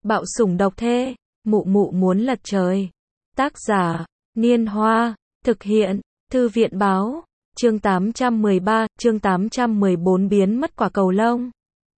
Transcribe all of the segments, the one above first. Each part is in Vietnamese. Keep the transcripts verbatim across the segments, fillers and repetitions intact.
Bạo sủng độc thê, mụ mụ muốn lật trời. Tác giả, Niên Hoa, thực hiện, Thư viện Báo, chương tám trăm mười ba, chương tám trăm mười bốn biến mất quả cầu lông.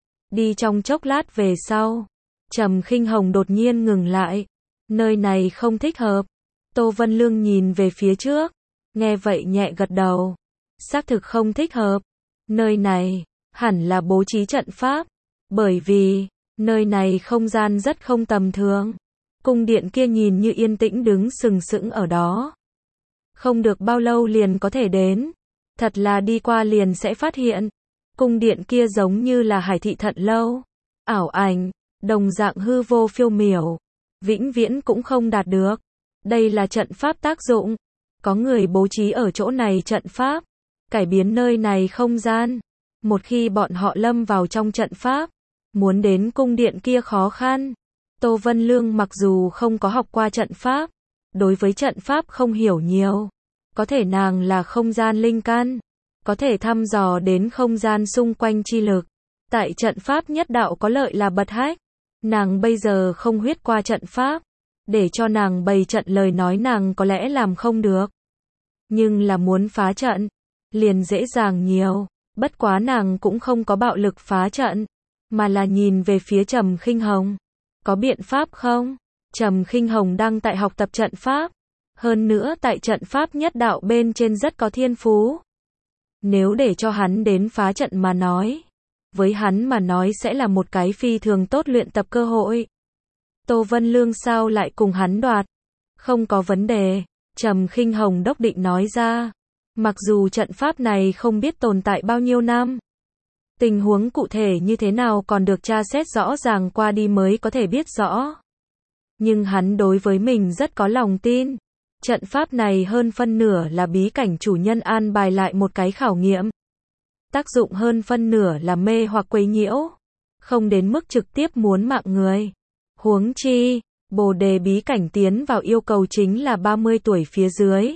Đi trong chốc lát về sau, Trầm Khinh Hồng đột nhiên ngừng lại. Nơi này không thích hợp. Tô Vân Lương nhìn về phía trước, nghe vậy nhẹ gật đầu. Xác thực không thích hợp. Nơi này, hẳn là bố trí trận pháp. Bởi vì, nơi này không gian rất không tầm thường. Cung điện kia nhìn như yên tĩnh đứng sừng sững ở đó. Không được bao lâu liền có thể đến. Thật là đi qua liền sẽ phát hiện. Cung điện kia giống như là Hải Thị Thận Lâu. Ảo ảnh, đồng dạng hư vô phiêu miểu. Vĩnh viễn cũng không đạt được. Đây là trận pháp tác dụng. Có người bố trí ở chỗ này trận pháp. Cải biến nơi này không gian. Một khi bọn họ lâm vào trong trận pháp, muốn đến cung điện kia khó khăn. Tô Vân Lương mặc dù không có học qua trận pháp, đối với trận pháp không hiểu nhiều. Có thể nàng là không gian linh căn, có thể thăm dò đến không gian xung quanh chi lực. Tại trận pháp nhất đạo có lợi là bật hách. Nàng bây giờ không huyết qua trận pháp, để cho nàng bày trận lời nói nàng có lẽ làm không được. Nhưng là muốn phá trận, liền dễ dàng nhiều. Bất quá nàng cũng không có bạo lực phá trận, mà là nhìn về phía Trầm Khinh Hồng. Có biện pháp không? Trầm Khinh Hồng đang tại học tập trận pháp. Hơn nữa tại trận pháp nhất đạo bên trên rất có thiên phú. Nếu để cho hắn đến phá trận mà nói, với hắn mà nói sẽ là một cái phi thường tốt luyện tập cơ hội. Tô Vân Lương sao lại cùng hắn đoạt? Không có vấn đề, Trầm Khinh Hồng đốc định nói ra. Mặc dù trận pháp này không biết tồn tại bao nhiêu năm, tình huống cụ thể như thế nào còn được tra xét rõ ràng qua đi mới có thể biết rõ. Nhưng hắn đối với mình rất có lòng tin. Trận pháp này hơn phân nửa là bí cảnh chủ nhân an bài lại một cái khảo nghiệm. Tác dụng hơn phân nửa là mê hoặc quấy nhiễu, không đến mức trực tiếp muốn mạng người. Huống chi, Bồ đề bí cảnh tiến vào yêu cầu chính là ba mươi tuổi phía dưới.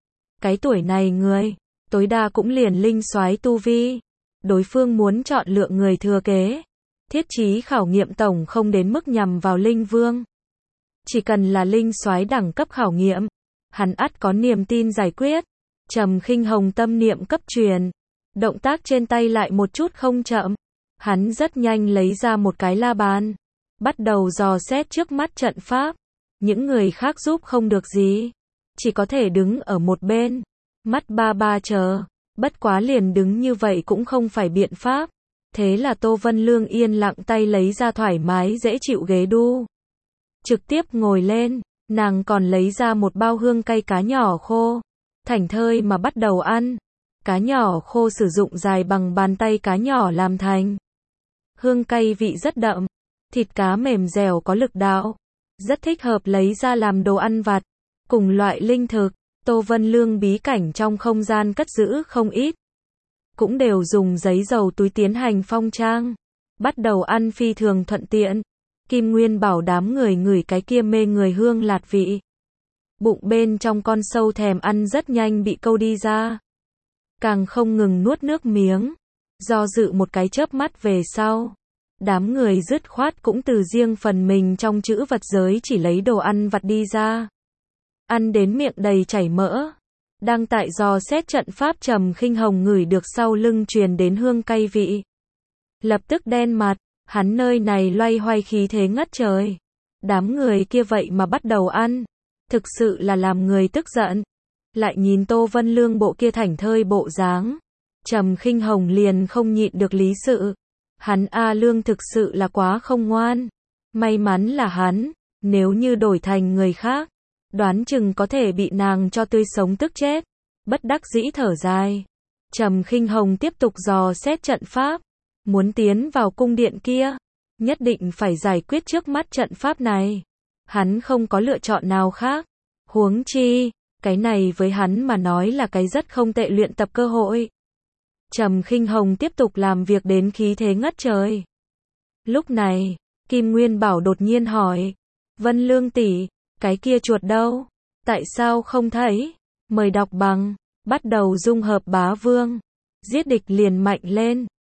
Cái tuổi này người, tối đa cũng liền linh soái tu vi. Đối phương muốn chọn lựa người thừa kế. Thiết chí khảo nghiệm tổng không đến mức nhằm vào linh vương. Chỉ cần là linh soái đẳng cấp khảo nghiệm, hắn ắt có niềm tin giải quyết. Trầm Khinh Hồng tâm niệm cấp truyền, động tác trên tay lại một chút không chậm. Hắn rất nhanh lấy ra một cái la bàn, bắt đầu dò xét trước mắt trận pháp. Những người khác giúp không được gì, chỉ có thể đứng ở một bên, mắt ba ba chờ. Bất quá liền đứng như vậy cũng không phải biện pháp. Thế là Tô Vân Lương yên lặng tay lấy ra thoải mái dễ chịu ghế đu. Trực tiếp ngồi lên, nàng còn lấy ra một bao hương cay cá nhỏ khô. Thảnh thơi mà bắt đầu ăn. Cá nhỏ khô sử dụng dài bằng bàn tay cá nhỏ làm thành. Hương cay vị rất đậm, thịt cá mềm dẻo có lực đạo. Rất thích hợp lấy ra làm đồ ăn vặt. Cùng loại linh thực, Tô Vân Lương bí cảnh trong không gian cất giữ không ít. Cũng đều dùng giấy dầu túi tiến hành phong trang. Bắt đầu ăn phi thường thuận tiện. Kim Nguyên bảo đám người ngửi cái kia mê người hương lạt vị. Bụng bên trong con sâu thèm ăn rất nhanh bị câu đi ra. Càng không ngừng nuốt nước miếng. Do dự một cái chớp mắt về sau, đám người dứt khoát cũng từ riêng phần mình trong chữ vật giới chỉ lấy đồ ăn vặt đi ra. Ăn đến miệng đầy chảy mỡ. Đang tại dò xét trận pháp Trầm Khinh Hồng ngửi được sau lưng truyền đến hương cay vị. Lập tức đen mặt, hắn nơi này loay hoay khí thế ngất trời. Đám người kia vậy mà bắt đầu ăn. Thực sự là làm người tức giận. Lại nhìn Tô Vân Lương bộ kia thảnh thơi bộ dáng. Trầm Khinh Hồng liền không nhịn được lý sự. Hắn A Lương thực sự là quá không ngoan. May mắn là hắn, nếu như đổi thành người khác, đoán chừng có thể bị nàng cho tươi sống tức chết. Bất đắc dĩ thở dài. Trầm Khinh Hồng tiếp tục dò xét trận pháp. Muốn tiến vào cung điện kia, nhất định phải giải quyết trước mắt trận pháp này. Hắn không có lựa chọn nào khác. Huống chi, cái này với hắn mà nói là cái rất không tệ luyện tập cơ hội. Trầm Khinh Hồng tiếp tục làm việc đến khí thế ngất trời. Lúc này, Kim Nguyên Bảo đột nhiên hỏi. Vân Lương tỷ, cái kia chuột đâu? Tại sao không thấy? Mời đọc bằng. Bắt đầu dung hợp bá vương. Giết địch liền mạnh lên.